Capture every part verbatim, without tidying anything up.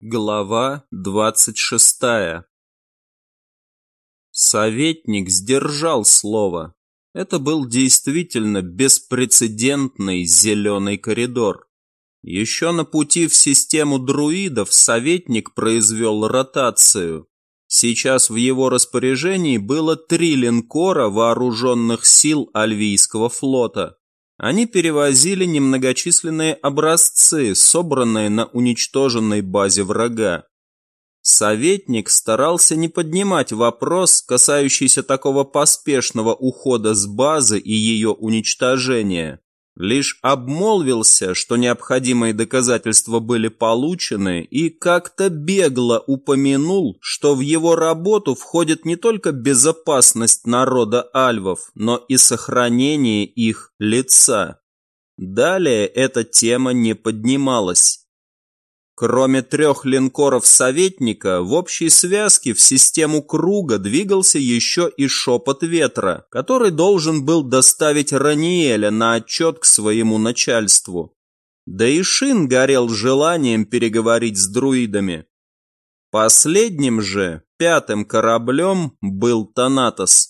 Глава двадцать шестая. Советник сдержал слово. Это был действительно беспрецедентный зеленый коридор. Еще на пути в систему друидов советник произвел ротацию. Сейчас в его распоряжении было три линкора вооруженных сил Альвийского флота. Они перевозили немногочисленные образцы, собранные на уничтоженной базе врага. Советник старался не поднимать вопрос, касающийся такого поспешного ухода с базы и ее уничтожения. Лишь обмолвился, что необходимые доказательства были получены, и как-то бегло упомянул, что в его работу входит не только безопасность народа альвов, но и сохранение их лица. Далее эта тема не поднималась. Кроме трех линкоров советника, в общей связке в систему круга двигался еще и шепот ветра, который должен был доставить Раниэля на отчет к своему начальству. Да и Шин горел желанием переговорить с друидами. Последним же, пятым кораблем, был Танатос.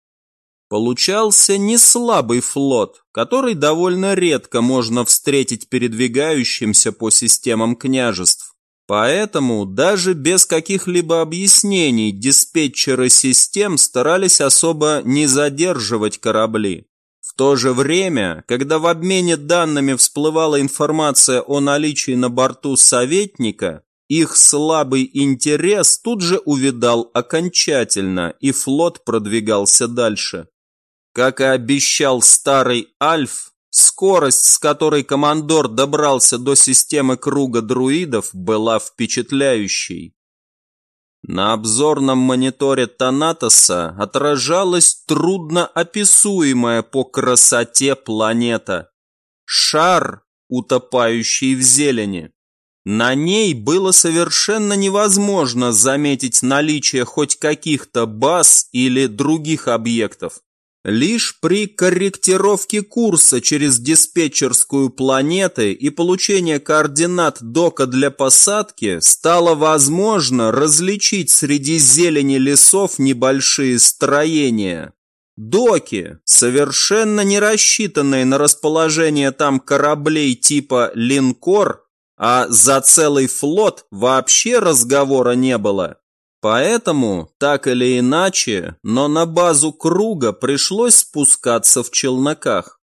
Получался неслабый флот, который довольно редко можно встретить передвигающимся по системам княжеств. Поэтому даже без каких-либо объяснений диспетчеры систем старались особо не задерживать корабли. В то же время, когда в обмене данными всплывала информация о наличии на борту советника, их слабый интерес тут же увядал окончательно, и флот продвигался дальше. Как и обещал старый Альф, скорость, с которой командор добрался до системы круга друидов, была впечатляющей. На обзорном мониторе Танатоса отражалась трудноописуемая по красоте планета. Шар, утопающий в зелени. На ней было совершенно невозможно заметить наличие хоть каких-то баз или других объектов. Лишь при корректировке курса через диспетчерскую планеты и получении координат дока для посадки стало возможно различить среди зелени лесов небольшие строения. Доки, совершенно не рассчитанные на расположение там кораблей типа линкор, а за целый флот вообще разговора не было. Поэтому, так или иначе, но на базу круга пришлось спускаться в челноках.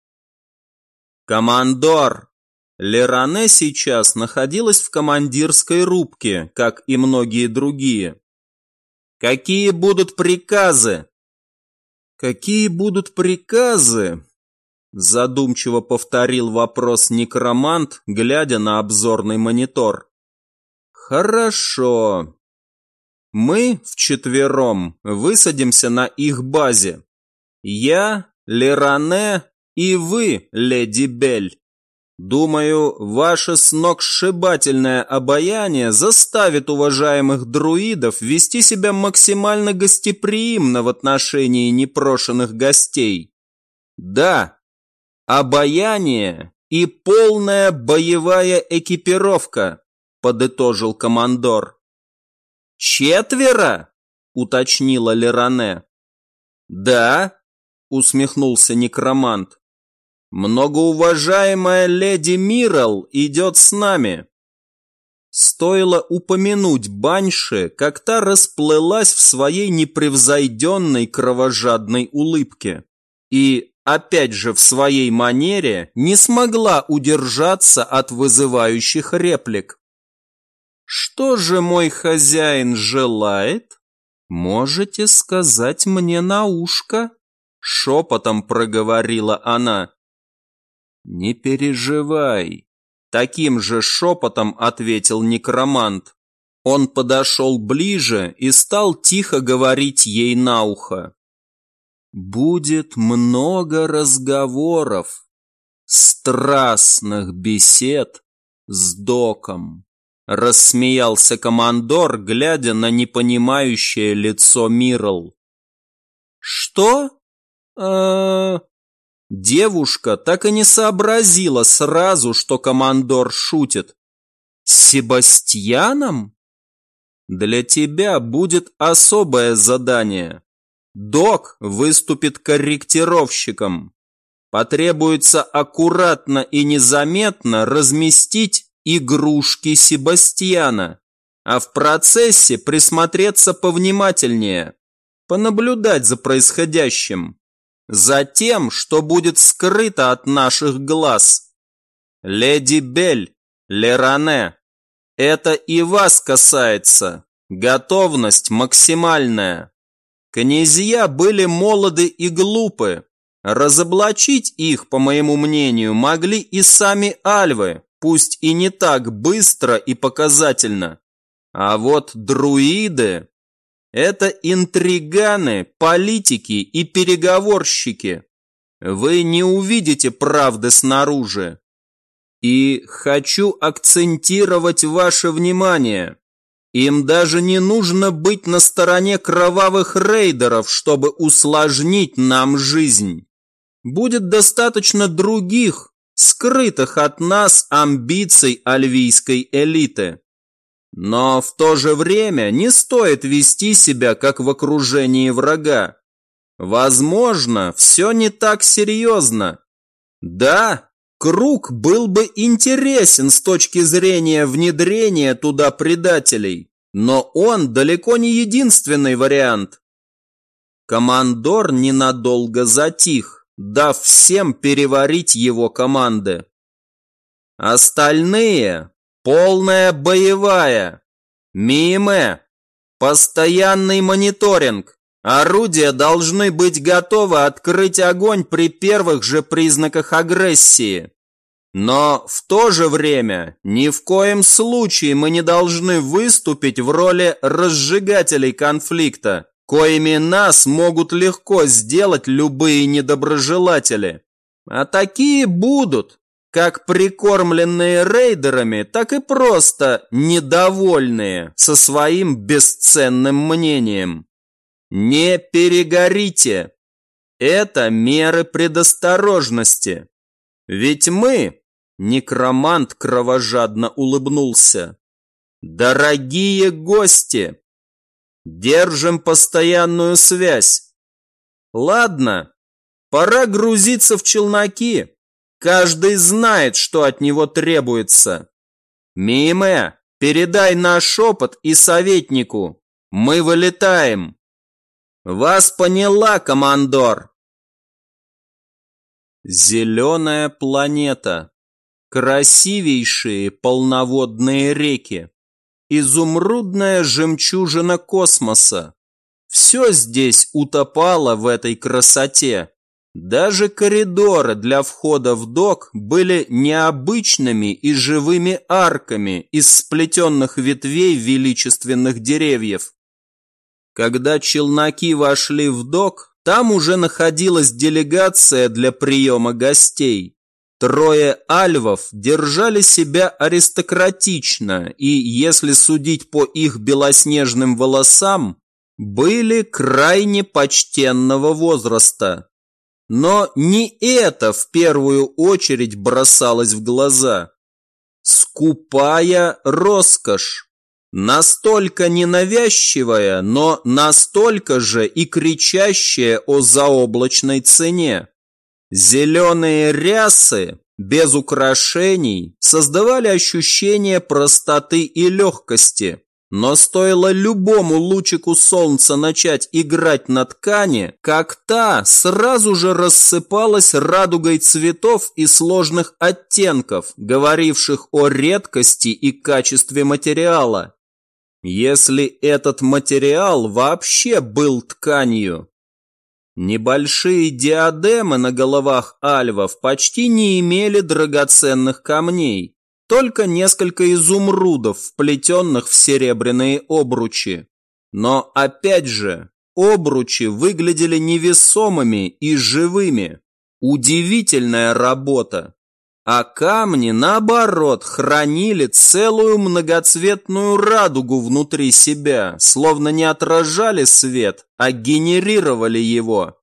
«Командор!» Леране сейчас находилась в командирской рубке, как и многие другие. «Какие будут приказы?» «Какие будут приказы?» Задумчиво повторил вопрос некромант, глядя на обзорный монитор. «Хорошо. Мы вчетвером высадимся на их базе. Я, Леране и вы, леди Бель. Думаю, ваше сногсшибательное обаяние заставит уважаемых друидов вести себя максимально гостеприимно в отношении непрошенных гостей. Да, обаяние и полная боевая экипировка, подытожил командор. «Четверо?» — уточнила Леране. «Да», — усмехнулся некромант. «Многоуважаемая леди Мирал идет с нами». Стоило упомянуть Банши, как та расплылась в своей непревзойденной кровожадной улыбке. И, опять же в своей манере, не смогла удержаться от вызывающих реплик. «Что же мой хозяин желает? Можете сказать мне на ушко?» Шепотом проговорила она. «Не переживай», — таким же шепотом ответил некромант. Он подошел ближе и стал тихо говорить ей на ухо. «Будет много разговоров, страстных бесед с доком». Рассмеялся командор, глядя на непонимающее лицо Мирал. «Что? Э-э-э...» Девушка так и не сообразила сразу, что командор шутит. «С Себастьяном?» Для тебя будет особое задание. Док выступит корректировщиком. Потребуется аккуратно и незаметно разместить игрушки Себастьяна, а в процессе присмотреться повнимательнее, понаблюдать за происходящим, за тем, что будет скрыто от наших глаз. Леди Бель, Леране, это и вас касается. Готовность максимальная. Князья были молоды и глупы. Разоблачить их, по моему мнению, могли и сами альвы, пусть и не так быстро и показательно. А вот друиды – это интриганы, политики и переговорщики. Вы не увидите правды снаружи. И хочу акцентировать ваше внимание. Им даже не нужно быть на стороне кровавых рейдеров, чтобы усложнить нам жизнь. Будет достаточно других, скрытых от нас амбиций альвийской элиты. Но в то же время не стоит вести себя, как в окружении врага. Возможно, все не так серьезно. Да, круг был бы интересен с точки зрения внедрения туда предателей, но он далеко не единственный вариант. Командор ненадолго затих, дав всем переварить его команды. Остальные – полная боевая. Миме – постоянный мониторинг. Орудия должны быть готовы открыть огонь при первых же признаках агрессии. Но в то же время ни в коем случае мы не должны выступить в роли разжигателей конфликта, коими нас могут легко сделать любые недоброжелатели. А такие будут, как прикормленные рейдерами, так и просто недовольные со своим бесценным мнением. Не перегорите. Это меры предосторожности. Ведь мы, некромант кровожадно улыбнулся, дорогие гости, держим постоянную связь. Ладно, пора грузиться в челноки. Каждый знает, что от него требуется. Миме, передай наш шепот и советнику. Мы вылетаем. Вас поняла, командор. Зеленая планета. Красивейшие полноводные реки. Изумрудная жемчужина космоса. Все здесь утопало в этой красоте. Даже коридоры для входа в док были необычными и живыми арками из сплетенных ветвей величественных деревьев. Когда челноки вошли в док, там уже находилась делегация для приема гостей. Трое альвов держали себя аристократично и, если судить по их белоснежным волосам, были крайне почтенного возраста. Но не это в первую очередь бросалось в глаза. Скупая роскошь. Настолько ненавязчивая, но настолько же и кричащая о заоблачной цене. Зеленые рясы, без украшений, создавали ощущение простоты и легкости. Но стоило любому лучику солнца начать играть на ткани, как та сразу же рассыпалась радугой цветов и сложных оттенков, говоривших о редкости и качестве материала. Если этот материал вообще был тканью. Небольшие диадемы на головах альвов почти не имели драгоценных камней. Только несколько изумрудов, вплетенных в серебряные обручи. Но опять же, обручи выглядели невесомыми и живыми. Удивительная работа. А камни, наоборот, хранили целую многоцветную радугу внутри себя, словно не отражали свет, а генерировали его.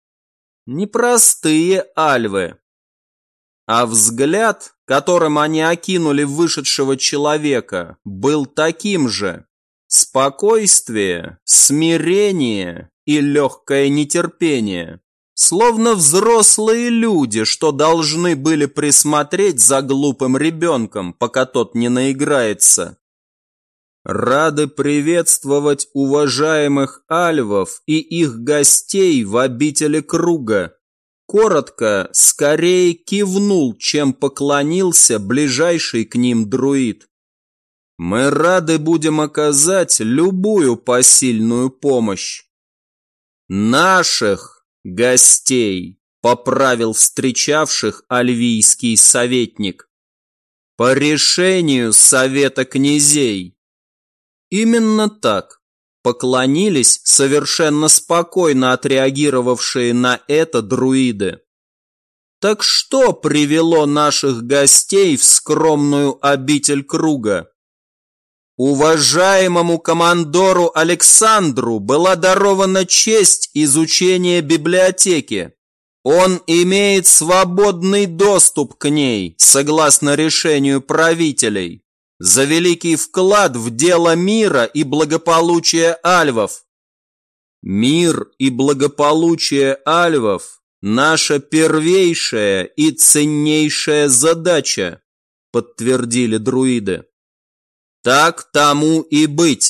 Непростые альвы. А взгляд, которым они окинули вышедшего человека, был таким же. спокойствие, смирение и легкое нетерпение, словно взрослые люди, что должны были присмотреть за глупым ребенком, пока тот не наиграется. Рады приветствовать уважаемых альвов и их гостей в обители круга. Коротко, скорее кивнул, чем поклонился ближайший к ним друид. Мы рады будем оказать любую посильную помощь. Наших гостей, поправил встречавших альвийский советник. По решению Совета князей. Именно так. Поклонились совершенно спокойно отреагировавшие на это друиды. Так что привело наших гостей в скромную обитель круга? Уважаемому командору Александру была дарована честь изучения библиотеки. Он имеет свободный доступ к ней, согласно решению правителей, за великий вклад в дело мира и благополучия альвов. Мир и благополучие альвов – наша первейшая и ценнейшая задача, подтвердили друиды. Так тому и быть.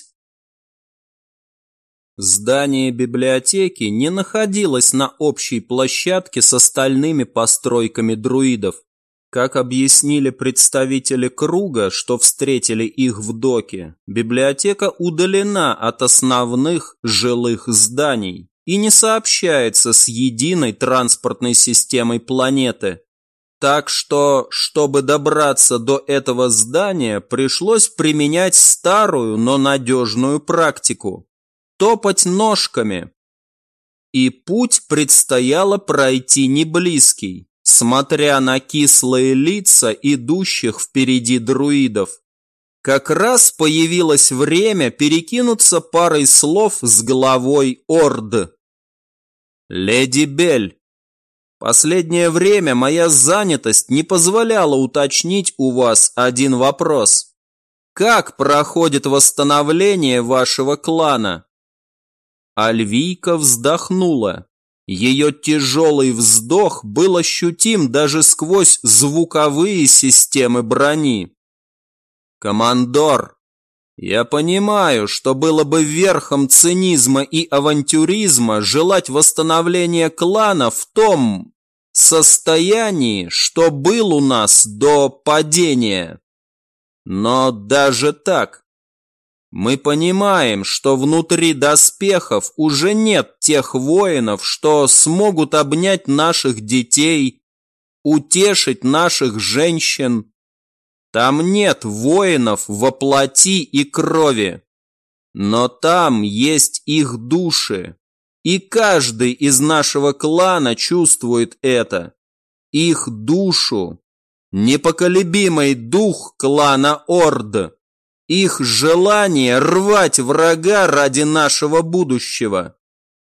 Здание библиотеки не находилось на общей площадке с остальными постройками друидов. Как объяснили представители круга, что встретили их в доке, библиотека удалена от основных жилых зданий и не сообщается с единой транспортной системой планеты. Так что, чтобы добраться до этого здания, пришлось применять старую, но надежную практику – топать ножками. И путь предстояло пройти не близкий, смотря на кислые лица идущих впереди друидов. Как раз появилось время перекинуться парой слов с главой Орд. «Леди Бель, последнее время моя занятость не позволяла уточнить у вас один вопрос. Как проходит восстановление вашего клана?» Альвийка вздохнула. Ее тяжелый вздох был ощутим даже сквозь звуковые системы брони. «Командор, я понимаю, что было бы верхом цинизма и авантюризма желать восстановления клана в том состоянии, что был у нас до падения. Но даже так, мы понимаем, что внутри доспехов уже нет тех воинов, что смогут обнять наших детей, утешить наших женщин. Там нет воинов во плоти и крови, но там есть их души, и каждый из нашего клана чувствует это, их душу, непоколебимый дух клана Орд, их желание рвать врага ради нашего будущего.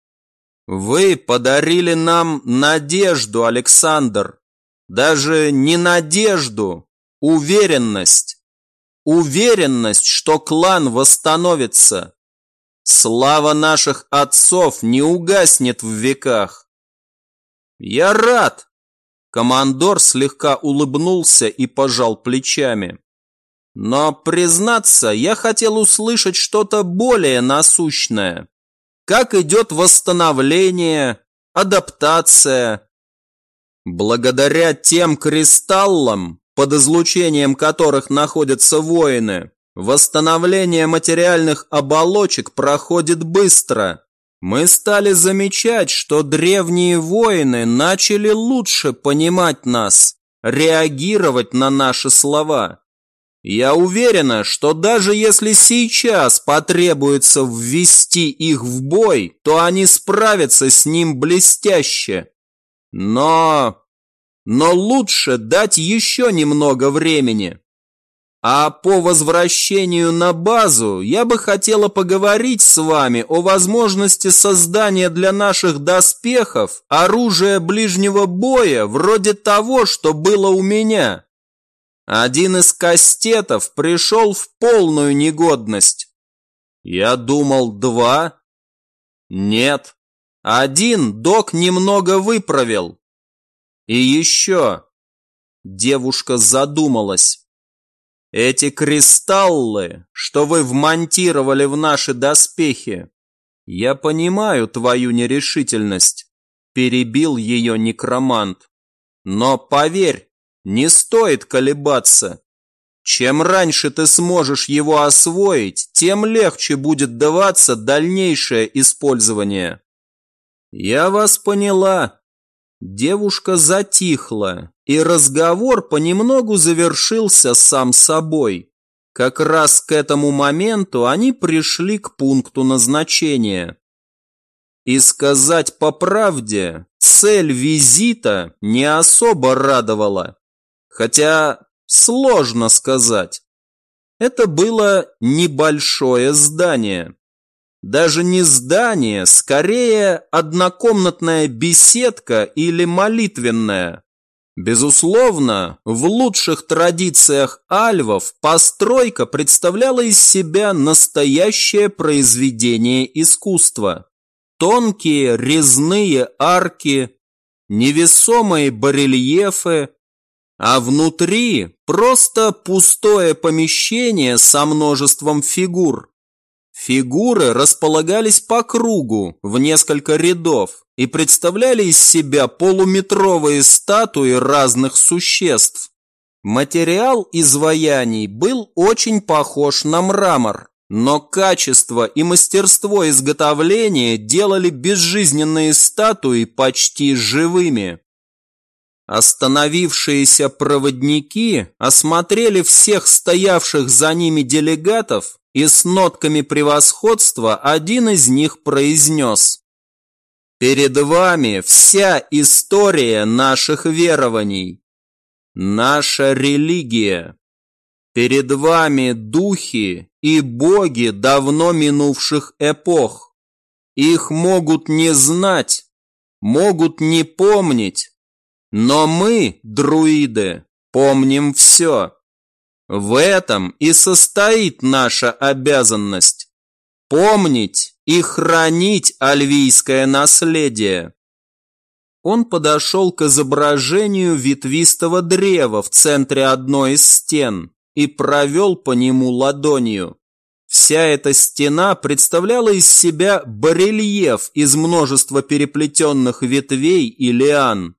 Вы подарили нам надежду, Александр, даже не надежду, уверенность. Уверенность, что клан восстановится. Слава наших отцов не угаснет в веках. Я рад. Командор слегка улыбнулся и пожал плечами. Но, признаться, я хотел услышать что-то более насущное. Как идет восстановление, адаптация? Благодаря тем кристаллам, под излучением которых находятся воины, восстановление материальных оболочек проходит быстро. Мы стали замечать, что древние воины начали лучше понимать нас, реагировать на наши слова. Я уверена, что даже если сейчас потребуется ввести их в бой, то они справятся с ним блестяще. Но... Но лучше дать еще немного времени. А по возвращению на базу я бы хотела поговорить с вами о возможности создания для наших доспехов оружия ближнего боя вроде того, что было у меня. Один из кастетов пришел в полную негодность. Я думал, два. Нет, один док немного выправил. И еще. Девушка задумалась. Эти кристаллы, что вы вмонтировали в наши доспехи, я понимаю твою нерешительность, перебил ее некромант. Но поверь, не стоит колебаться. Чем раньше ты сможешь его освоить, тем легче будет даваться дальнейшее использование. Я вас поняла. Девушка затихла, и разговор понемногу завершился сам собой. Как раз к этому моменту они пришли к пункту назначения. И сказать по правде, цель визита не особо радовала. Хотя сложно сказать. Это было небольшое здание. Даже не здание, скорее однокомнатная беседка или молитвенная. Безусловно, в лучших традициях альвов постройка представляла из себя настоящее произведение искусства. Тонкие резные арки, невесомые барельефы, а внутри просто пустое помещение со множеством фигур. Фигуры располагались по кругу в несколько рядов и представляли из себя полуметровые статуи разных существ. Материал изваяний был очень похож на мрамор, но качество и мастерство изготовления делали безжизненные статуи почти живыми. Остановившиеся проводники осмотрели всех стоявших за ними делегатов, и с нотками превосходства один из них произнес: «Перед вами вся история наших верований, наша религия. Перед вами духи и боги давно минувших эпох. Их могут не знать, могут не помнить, но мы, друиды, помним все. В этом и состоит наша обязанность – помнить и хранить альвийское наследие». Он подошел к изображению ветвистого древа в центре одной из стен и провел по нему ладонью. Вся эта стена представляла из себя барельеф из множества переплетенных ветвей и лиан.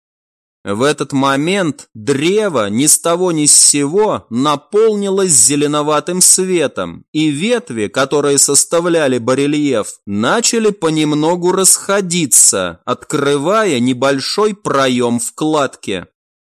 В этот момент древо ни с того ни с сего наполнилось зеленоватым светом, и ветви, которые составляли барельеф, начали понемногу расходиться, открывая небольшой проем в кладке.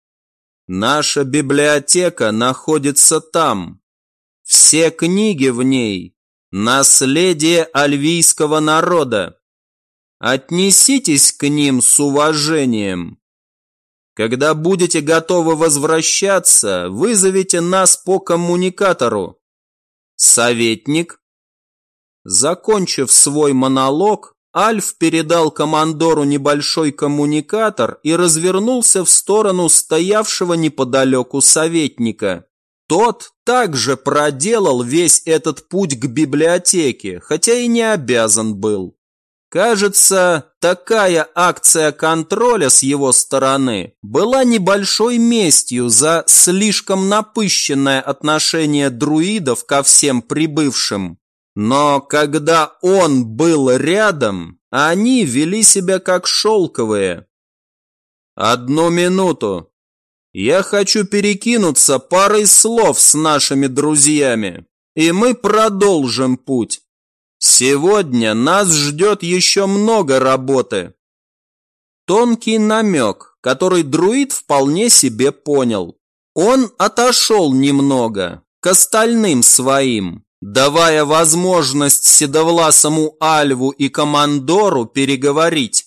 Наша библиотека находится там. Все книги в ней – наследие альвийского народа. Отнеситесь к ним с уважением. Когда будете готовы возвращаться, вызовите нас по коммуникатору. Советник. Закончив свой монолог, Альф передал командору небольшой коммуникатор и развернулся в сторону стоявшего неподалеку советника. Тот также проделал весь этот путь к библиотеке, хотя и не обязан был. Кажется, такая акция контроля с его стороны была небольшой местью за слишком напыщенное отношение друидов ко всем прибывшим. Но когда он был рядом, они вели себя как шелковые. «Одну минуту. Я хочу перекинуться парой слов с нашими друзьями, и мы продолжим путь. Сегодня нас ждет еще много работы». Тонкий намек, который друид вполне себе понял. Он отошел немного к остальным своим, давая возможность седовласому Альву и командору переговорить.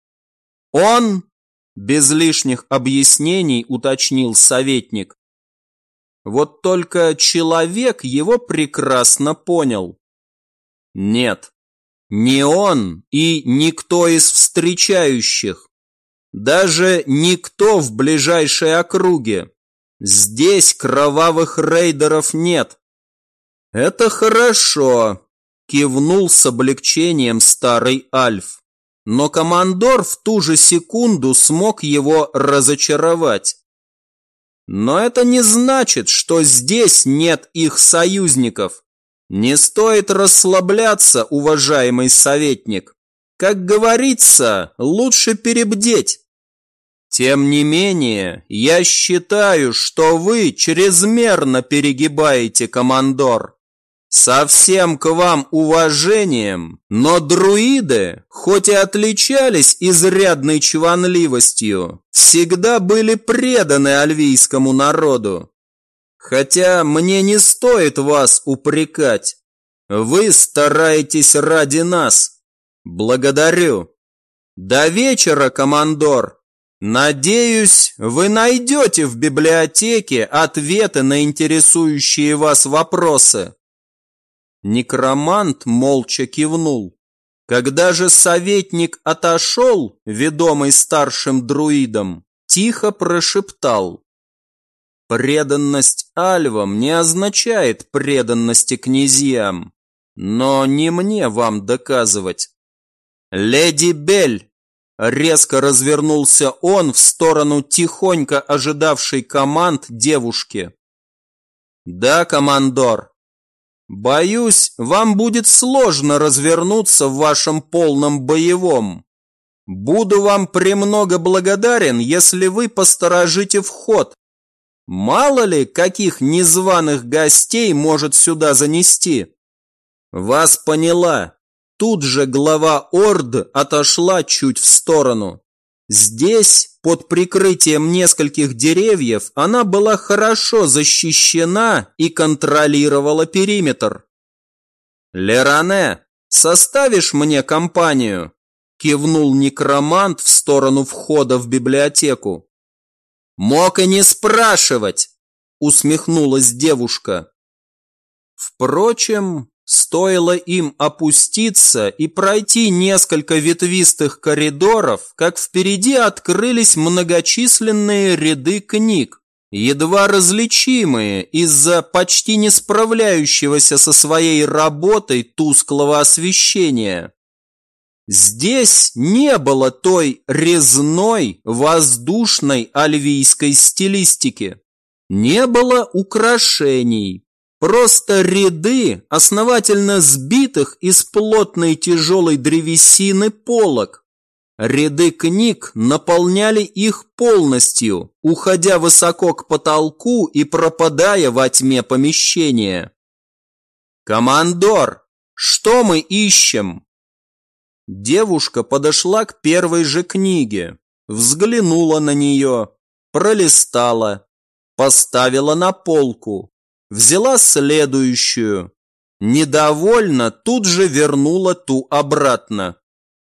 Он, без лишних объяснений, уточнил советник. Вот только человек его прекрасно понял. Нет, не он и никто из встречающих, даже никто в ближайшей округе. Здесь кровавых рейдеров нет. Это хорошо. Кивнул с облегчением старый Альф. Но командор в ту же секунду смог его разочаровать. Но это не значит, что здесь нет их союзников. Не стоит расслабляться, уважаемый советник. Как говорится, лучше перебдеть. Тем не менее, я считаю, что вы чрезмерно перегибаете, командор. Со всем к вам уважением, но друиды, хоть и отличались изрядной чванливостью, всегда были преданы альвийскому народу. Хотя мне не стоит вас упрекать. Вы стараетесь ради нас. Благодарю. До вечера, командор. Надеюсь, вы найдете в библиотеке ответы на интересующие вас вопросы. Некромант молча кивнул. Когда же советник отошел, ведомый старшим друидом, тихо прошептал: преданность альвам не означает преданности князьям, но не мне вам доказывать. Леди Бель, резко развернулся он в сторону тихонько ожидавшей команд девушки. Да, командор. Боюсь, вам будет сложно развернуться в вашем полном боевом. Буду вам премного благодарен, если вы посторожите вход. Мало ли, каких незваных гостей может сюда занести. Вас поняла. Тут же глава Орд отошла чуть в сторону. Здесь, под прикрытием нескольких деревьев, она была хорошо защищена и контролировала периметр. «Леране, составишь мне компанию?» – кивнул некромант в сторону входа в библиотеку. «Мог и не спрашивать!» – усмехнулась девушка. Впрочем, стоило им опуститься и пройти несколько ветвистых коридоров, как впереди открылись многочисленные ряды книг, едва различимые из-за почти не справляющегося со своей работой тусклого освещения. Здесь не было той резной, воздушной альвийской стилистики, не было украшений. Просто ряды основательно сбитых из плотной тяжелой древесины полок. Ряды книг наполняли их полностью, уходя высоко к потолку и пропадая во тьме помещения. «Командор, что мы ищем?» Девушка подошла к первой же книге, взглянула на нее, пролистала, поставила на полку. Взяла следующую. Недовольно тут же вернула ту обратно.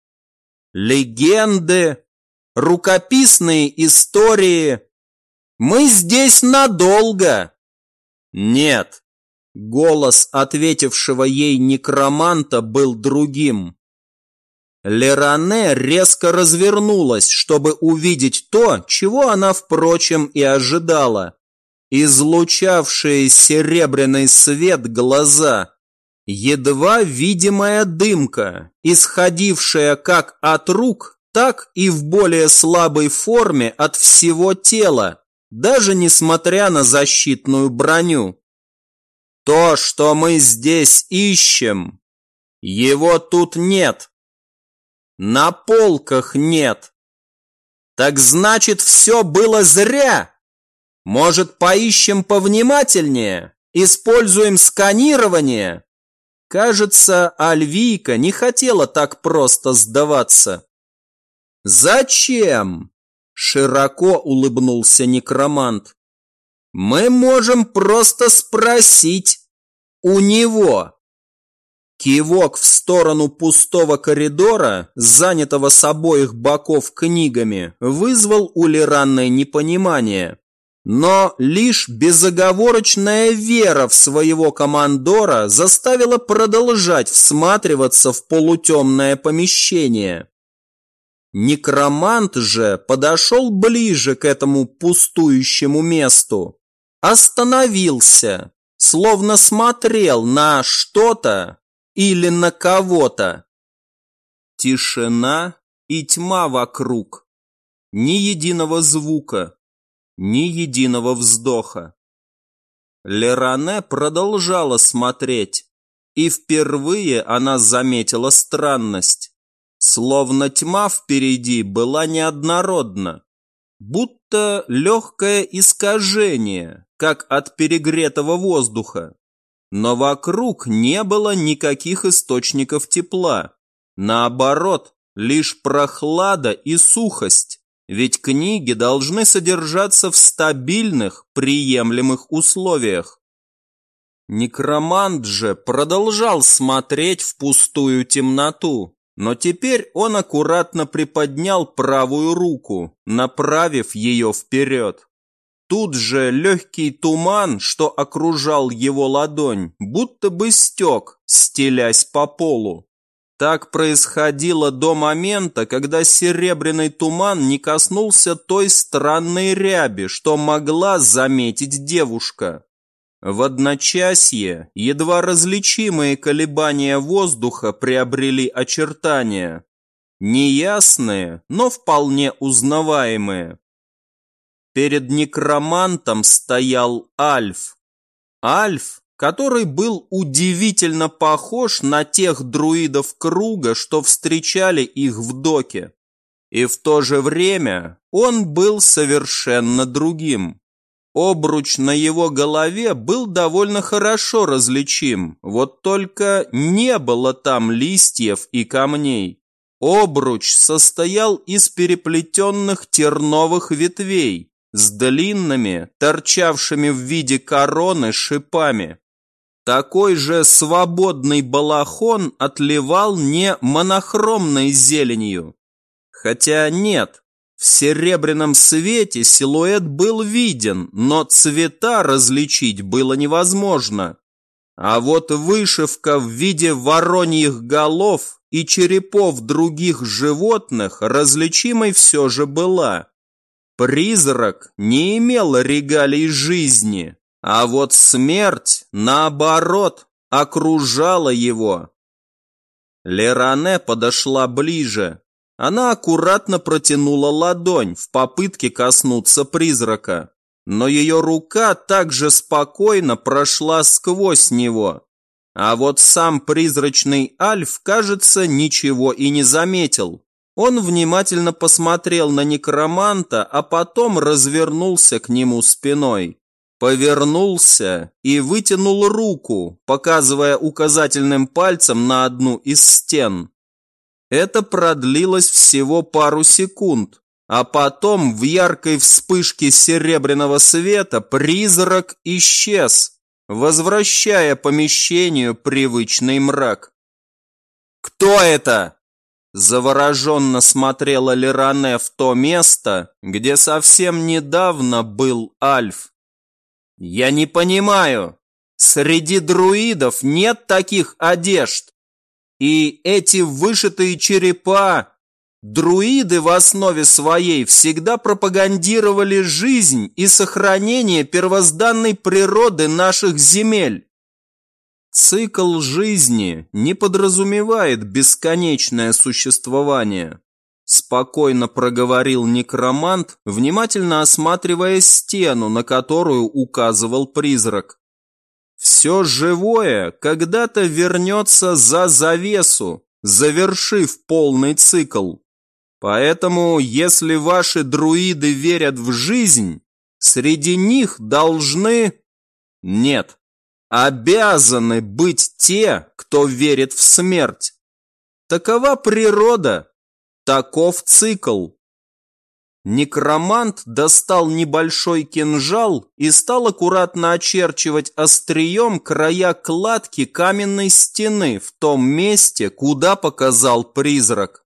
Легенды, рукописные истории. Мы здесь надолго. Нет. Голос ответившего ей некроманта был другим. Леране резко развернулась, чтобы увидеть то, чего она, впрочем, и ожидала. Излучавшие серебряный свет глаза, едва видимая дымка, исходившая как от рук, так и в более слабой форме от всего тела, даже несмотря на защитную броню. То, что мы здесь ищем, его тут нет. На полках нет. Так значит, все было зря. Может, поищем повнимательнее? Используем сканирование? Кажется, Альвийка не хотела так просто сдаваться. Зачем? Широко улыбнулся некромант. Мы можем просто спросить у него. Кивок в сторону пустого коридора, занятого с обоих боков книгами, вызвал у Леранны непонимание. Но лишь безоговорочная вера в своего командора заставила продолжать всматриваться в полутемное помещение. Некромант же подошел ближе к этому пустующему месту, остановился, словно смотрел на что-то, или на кого-то. Тишина и тьма вокруг. Ни единого звука, ни единого вздоха. Леране продолжала смотреть, и впервые она заметила странность. Словно тьма впереди была неоднородна, будто легкое искажение, как от перегретого воздуха. Но вокруг не было никаких источников тепла. Наоборот, лишь прохлада и сухость, ведь книги должны содержаться в стабильных, приемлемых условиях. Некромант же продолжал смотреть в пустую темноту, но теперь он аккуратно приподнял правую руку, направив ее вперед. Тут же легкий туман, что окружал его ладонь, будто бы стек, стелясь по полу. Так происходило до момента, когда серебряный туман не коснулся той странной ряби, что могла заметить девушка. В одночасье едва различимые колебания воздуха приобрели очертания. Неясные, но вполне узнаваемые. Перед некромантом стоял Альф. Альф, который был удивительно похож на тех друидов круга, что встречали их в доке. И в то же время он был совершенно другим. Обруч на его голове был довольно хорошо различим, вот только не было там листьев и камней. Обруч состоял из переплетенных терновых ветвей с длинными, торчавшими в виде короны шипами. Такой же свободный балахон отливал не монохромной зеленью. Хотя нет, в серебряном свете силуэт был виден, но цвета различить было невозможно. А вот вышивка в виде вороньих голов и черепов других животных различимой все же была. Призрак не имел регалий жизни, а вот смерть, наоборот, окружала его. Леране подошла ближе. Она аккуратно протянула ладонь в попытке коснуться призрака, но ее рука также спокойно прошла сквозь него. А вот сам призрачный Альф, кажется, ничего и не заметил. Он внимательно посмотрел на некроманта, а потом развернулся к нему спиной. Повернулся и вытянул руку, показывая указательным пальцем на одну из стен. Это продлилось всего пару секунд, а потом в яркой вспышке серебряного света призрак исчез, возвращая помещению привычный мрак. «Кто это?» Завороженно смотрела Леране в то место, где совсем недавно был Альф. «Я не понимаю, среди друидов нет таких одежд. И эти вышитые черепа, друиды в основе своей всегда пропагандировали жизнь и сохранение первозданной природы наших земель. Цикл жизни не подразумевает бесконечное существование», спокойно проговорил некромант, внимательно осматривая стену, на которую указывал призрак. Все живое когда-то вернется за завесу, завершив полный цикл. Поэтому, если ваши друиды верят в жизнь, среди них должны... Нет, обязаны быть те, кто верит в смерть. Такова природа, таков цикл. Некромант достал небольшой кинжал и стал аккуратно очерчивать острием края кладки каменной стены в том месте, куда показал призрак.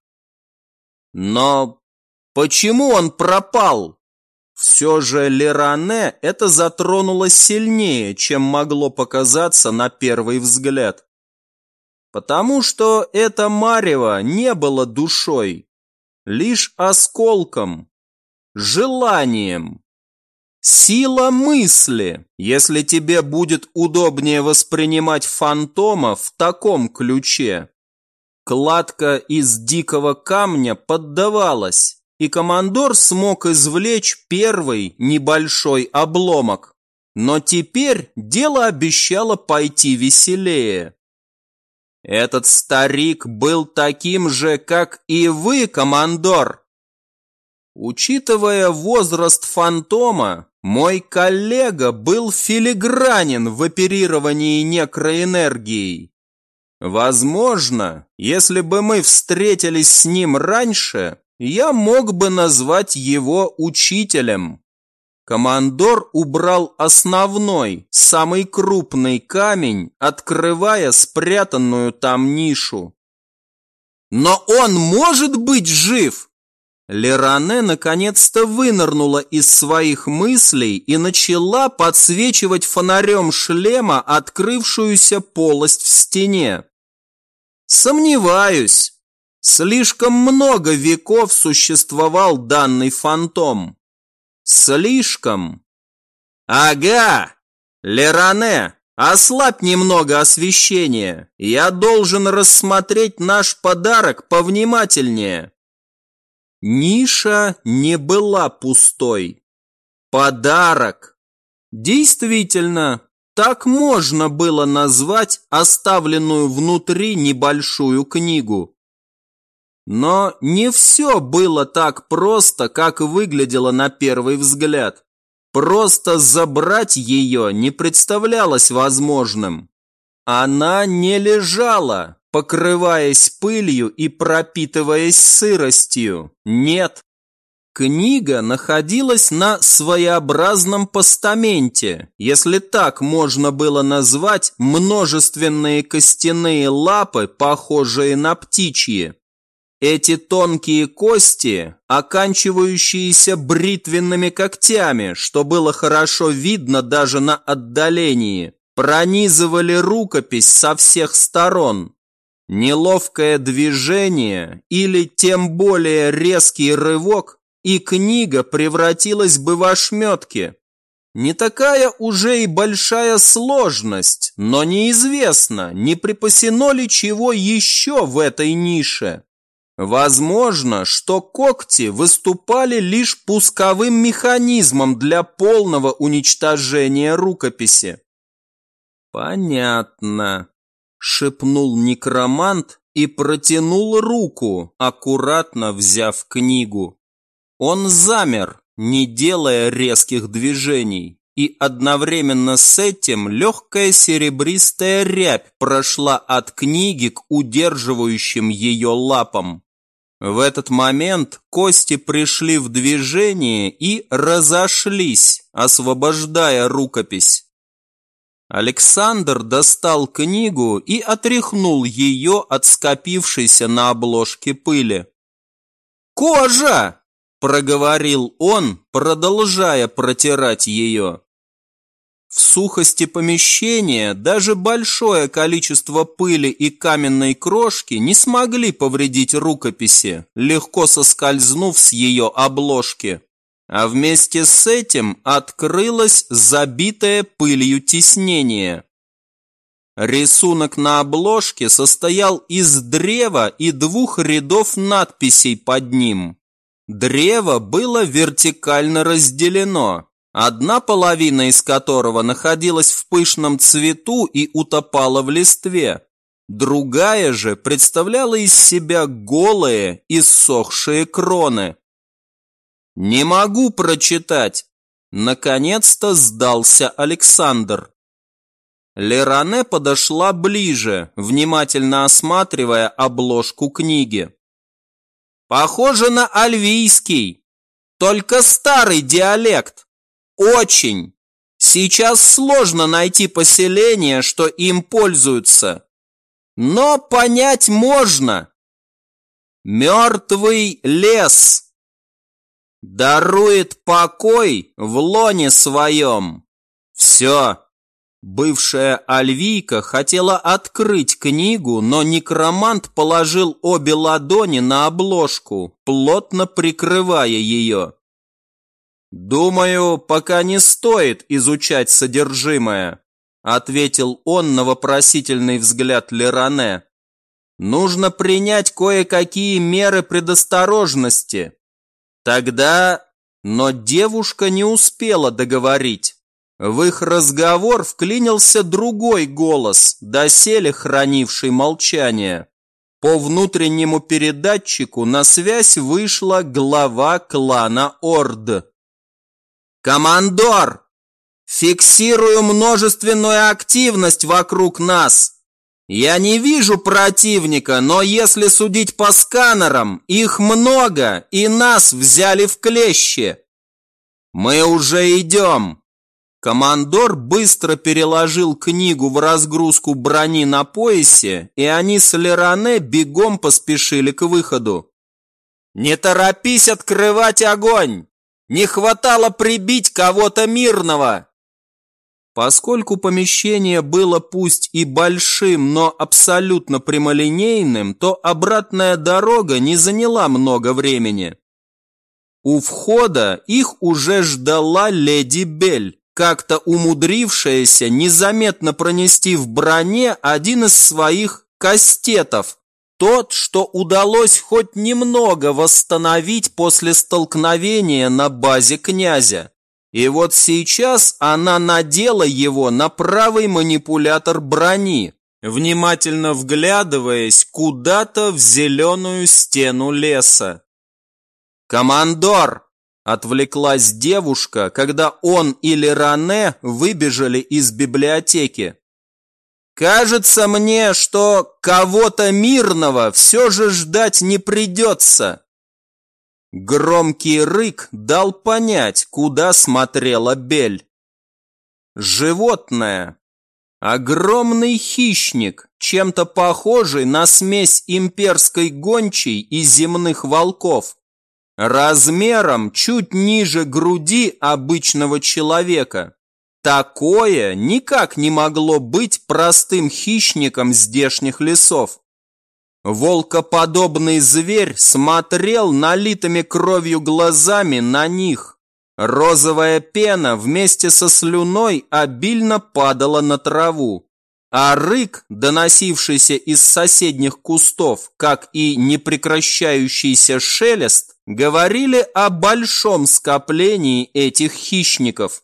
Но почему он пропал? Все же Леране это затронуло сильнее, чем могло показаться на первый взгляд. Потому что это марево не было душой, лишь осколком, желанием. Сила мысли, если тебе будет удобнее воспринимать фантома в таком ключе. Кладка из дикого камня поддавалась, и командор смог извлечь первый небольшой обломок. Но теперь дело обещало пойти веселее. Этот старик был таким же, как и вы, командор. Учитывая возраст фантома, мой коллега был филигранен в оперировании некроэнергией. Возможно, если бы мы встретились с ним раньше, я мог бы назвать его учителем. Командор убрал основной, самый крупный камень, открывая спрятанную там нишу. Но он может быть жив! Леране наконец-то вынырнула из своих мыслей и начала подсвечивать фонарем шлема открывшуюся полость в стене. Сомневаюсь. Слишком много веков существовал данный фантом. Слишком. Ага! Леране, ослабь немного освещение. Я должен рассмотреть наш подарок повнимательнее. Ниша не была пустой. Подарок. Действительно, так можно было назвать оставленную внутри небольшую книгу. Но не все было так просто, как выглядело на первый взгляд. Просто забрать ее не представлялось возможным. Она не лежала, покрываясь пылью и пропитываясь сыростью. Нет. Книга находилась на своеобразном постаменте, если так можно было назвать множественные костяные лапы, похожие на птичьи. Эти тонкие кости, оканчивающиеся бритвенными когтями, что было хорошо видно даже на отдалении, пронизывали рукопись со всех сторон. Неловкое движение или тем более резкий рывок, и книга превратилась бы в ошметки. Не такая уже и большая сложность, но неизвестно, не припасено ли чего еще в этой нише. Возможно, что когти выступали лишь пусковым механизмом для полного уничтожения рукописи. «Понятно», — шепнул некромант и протянул руку, аккуратно взяв книгу. Он замер, не делая резких движений, и одновременно с этим легкая серебристая рябь прошла от книги к удерживающим ее лапам. В этот момент кости пришли в движение и разошлись, освобождая рукопись. Александр достал книгу и отряхнул ее от скопившейся на обложке пыли. «Кожа!» – проговорил он, продолжая протирать ее. В сухости помещения даже большое количество пыли и каменной крошки не смогли повредить рукописи, легко соскользнув с ее обложки. А вместе с этим открылось забитое пылью тиснение. Рисунок на обложке состоял из древа и двух рядов надписей под ним. Древо было вертикально разделено, одна половина из которого находилась в пышном цвету и утопала в листве, другая же представляла из себя голые, иссохшие кроны. «Не могу прочитать!» Наконец-то сдался Александр. Леране подошла ближе, внимательно осматривая обложку книги. «Похоже на альвийский, только старый диалект. Очень. Сейчас сложно найти поселение, что им пользуются. Но понять можно. Мертвый лес. Дарует покой в лоне своем. Все». Бывшая альвийка хотела открыть книгу, но некромант положил обе ладони на обложку, плотно прикрывая ее. «Думаю, пока не стоит изучать содержимое», ответил он на вопросительный взгляд Леране. «Нужно принять кое-какие меры предосторожности. Тогда...» Но девушка не успела договорить. В их разговор вклинился другой голос, доселе хранивший молчание. По внутреннему передатчику на связь вышла глава клана Орд. «Командор! Фиксирую множественную активность вокруг нас. Я не вижу противника, но если судить по сканерам, их много, и нас взяли в клещи. Мы уже идем». Командор быстро переложил книгу в разгрузку брони на поясе, и они с Леране бегом поспешили к выходу. «Не торопись открывать огонь! Не хватало прибить кого-то мирного!» Поскольку помещение было пусть и большим, но абсолютно прямолинейным, то обратная дорога не заняла много времени. У входа их уже ждала леди Бель, как-то умудрившаяся незаметно пронести в броне один из своих кастетов, тот, что удалось хоть немного восстановить после столкновения на базе князя. И вот сейчас она надела его на правый манипулятор брони, внимательно вглядываясь куда-то в зеленую стену леса. «Командор!» – отвлеклась девушка, когда он и Леране выбежали из библиотеки. «Кажется мне, что кого-то мирного все же ждать не придется». Громкий рык дал понять, куда смотрела Бель. Животное. Огромный хищник, чем-то похожий на смесь имперской гончей и земных волков. Размером чуть ниже груди обычного человека. Такое никак не могло быть простым хищником здешних лесов. Волкоподобный зверь смотрел налитыми кровью глазами на них. Розовая пена вместе со слюной обильно падала на траву, а рык, доносившийся из соседних кустов, как и непрекращающийся шелест, говорили о большом скоплении этих хищников.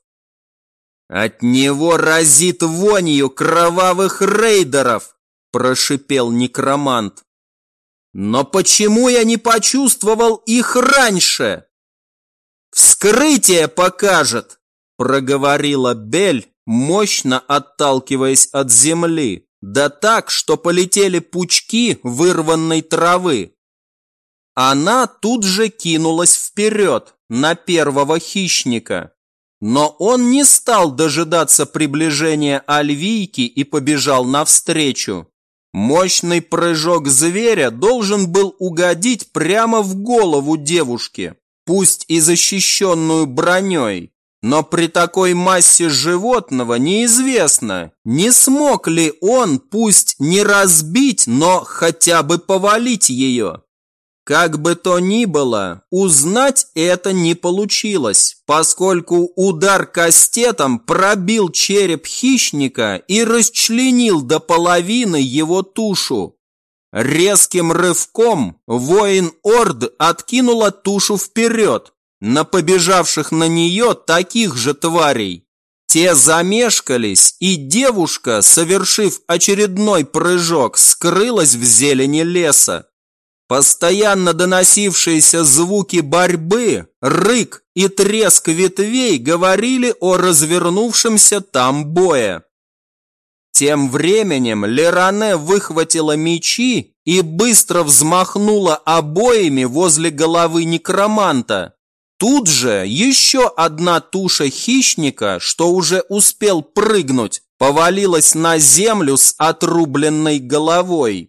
«От него разит вонью кровавых рейдеров!» – прошипел некромант. «Но почему я не почувствовал их раньше?» «Вскрытие покажет!» – проговорила Бель, мощно отталкиваясь от земли, да так, что полетели пучки вырванной травы. Она тут же кинулась вперед на первого хищника, но он не стал дожидаться приближения Альвийки и побежал навстречу. Мощный прыжок зверя должен был угодить прямо в голову девушки, пусть и защищенную броней, но при такой массе животного неизвестно, не смог ли он пусть не разбить, но хотя бы повалить ее. Как бы то ни было, узнать это не получилось, поскольку удар кастетом пробил череп хищника и расчленил до половины его тушу. Резким рывком воин Орд откинула тушу вперед, на побежавших на нее таких же тварей. Те замешкались, и девушка, совершив очередной прыжок, скрылась в зелени леса. Постоянно доносившиеся звуки борьбы, рык и треск ветвей говорили о развернувшемся там бое. Тем временем Леране выхватила мечи и быстро взмахнула обоими возле головы некроманта. Тут же еще одна туша хищника, что уже успел прыгнуть, повалилась на землю с отрубленной головой.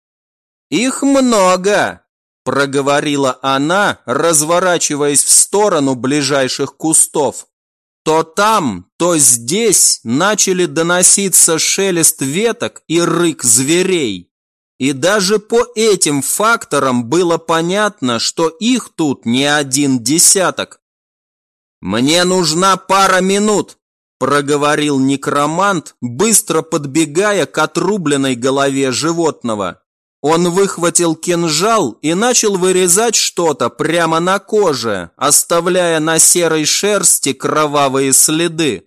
«Их много!» – проговорила она, разворачиваясь в сторону ближайших кустов. То там, то здесь начали доноситься шелест веток и рык зверей. И даже по этим факторам было понятно, что их тут не один десяток. «Мне нужна пара минут», – проговорил некромант, быстро подбегая к отрубленной голове животного. Он выхватил кинжал и начал вырезать что-то прямо на коже, оставляя на серой шерсти кровавые следы.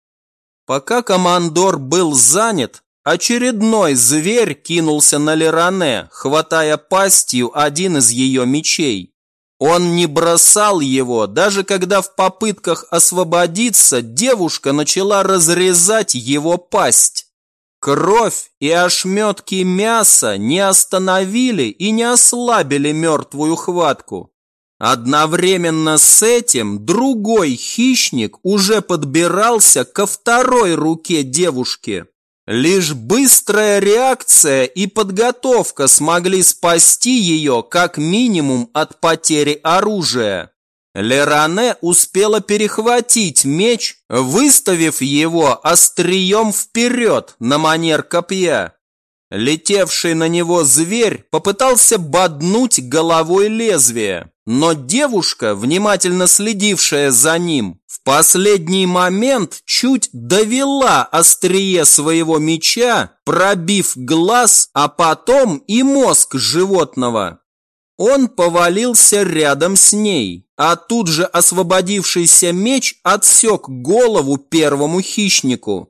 Пока командор был занят, очередной зверь кинулся на Леране, хватая пастью один из ее мечей. Он не бросал его, даже когда в попытках освободиться девушка начала разрезать его пасть. Кровь и ошметки мяса не остановили и не ослабили мертвую хватку. Одновременно с этим другой хищник уже подбирался ко второй руке девушки. Лишь быстрая реакция и подготовка смогли спасти ее как минимум от потери оружия. Леране успела перехватить меч, выставив его острием вперед на манер копья. Летевший на него зверь попытался боднуть головой лезвие, но девушка, внимательно следившая за ним, в последний момент чуть довела острие своего меча, пробив глаз, а потом и мозг животного. Он повалился рядом с ней, а тут же освободившийся меч отсек голову первому хищнику.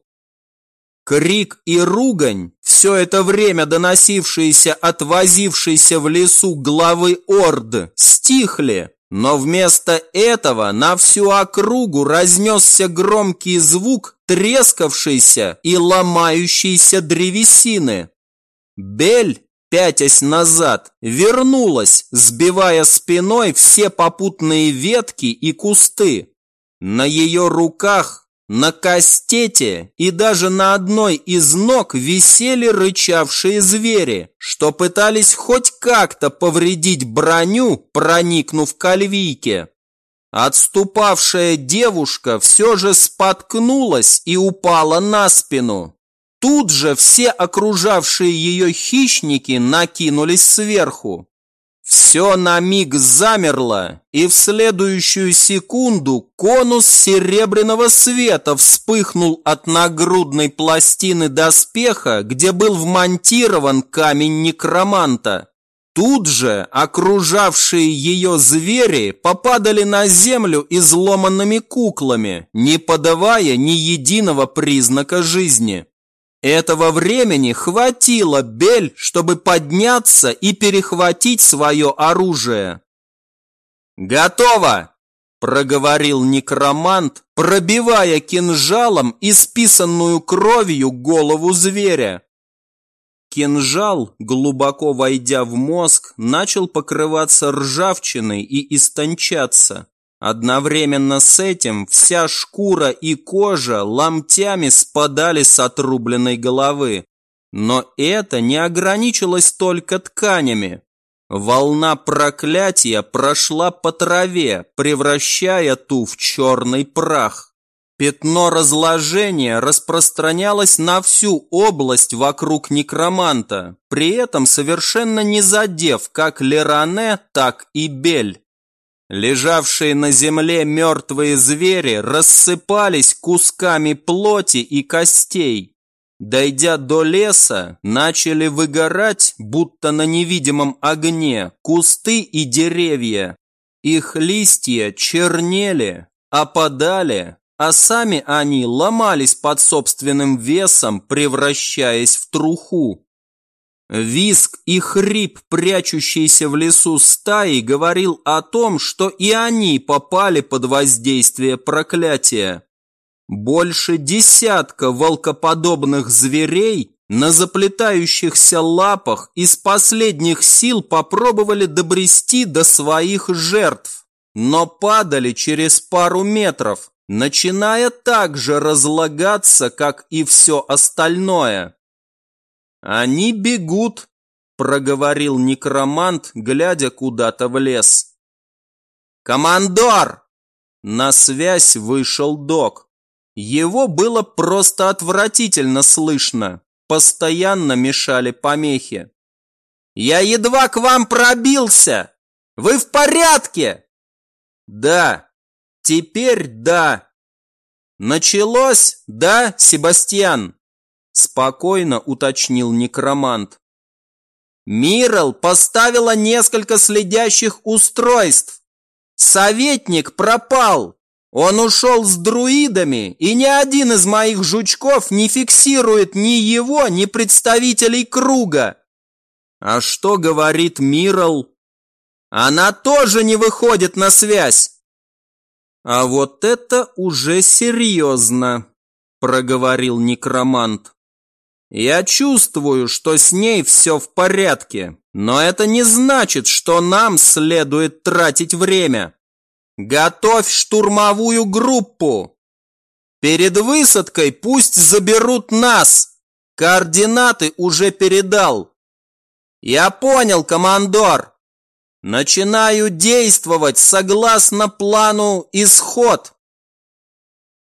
Крик и ругань, все это время доносившиеся от возившейся в лесу главы орд, стихли, но вместо этого на всю округу разнесся громкий звук трескавшейся и ломающейся древесины. Бель, пятясь назад, вернулась, сбивая спиной все попутные ветки и кусты. На ее руках, на кастете и даже на одной из ног висели рычавшие звери, что пытались хоть как-то повредить броню, проникнув к Альвийке. Отступавшая девушка все же споткнулась и упала на спину. Тут же все окружавшие ее хищники накинулись сверху. Все на миг замерло, и в следующую секунду конус серебряного света вспыхнул от нагрудной пластины доспеха, где был вмонтирован камень некроманта. Тут же окружавшие ее звери попадали на землю изломанными куклами, не подавая ни единого признака жизни. Этого времени хватило Бель, чтобы подняться и перехватить свое оружие. «Готово!» – проговорил некромант, пробивая кинжалом исписанную кровью голову зверя. Кинжал, глубоко войдя в мозг, начал покрываться ржавчиной и истончаться. Одновременно с этим вся шкура и кожа ломтями спадали с отрубленной головы. Но это не ограничилось только тканями. Волна проклятия прошла по траве, превращая ту в черный прах. Пятно разложения распространялось на всю область вокруг некроманта, при этом совершенно не задев как Леране, так и Бель. Лежавшие на земле мертвые звери рассыпались кусками плоти и костей. Дойдя до леса, начали выгорать, будто на невидимом огне, кусты и деревья. Их листья чернели, опадали, а сами они ломались под собственным весом, превращаясь в труху. Визг и хрип, прячущийся в лесу стаи, говорил о том, что и они попали под воздействие проклятия. Больше десятка волкоподобных зверей на заплетающихся лапах из последних сил попробовали добрести до своих жертв, но падали через пару метров, начиная так же разлагаться, как и все остальное. «Они бегут», – проговорил некромант, глядя куда-то в лес. «Командор!» На связь вышел док. Его было просто отвратительно слышно, постоянно мешали помехи. «Я едва к вам пробился! Вы в порядке?» «Да». теперь да. Началось, да, Себастьян? Спокойно уточнил некромант. Миррел поставила несколько следящих устройств. Советник пропал. Он ушел с друидами, и ни один из моих жучков не фиксирует ни его, ни представителей круга. А что говорит Миррел? Она тоже не выходит на связь. А вот это уже серьезно, проговорил некромант. Я чувствую, что с ней все в порядке, но это не значит, что нам следует тратить время. Готовь штурмовую группу. Перед высадкой пусть заберут нас. Координаты уже передал. Я понял, командор. Начинаю действовать согласно плану «Исход».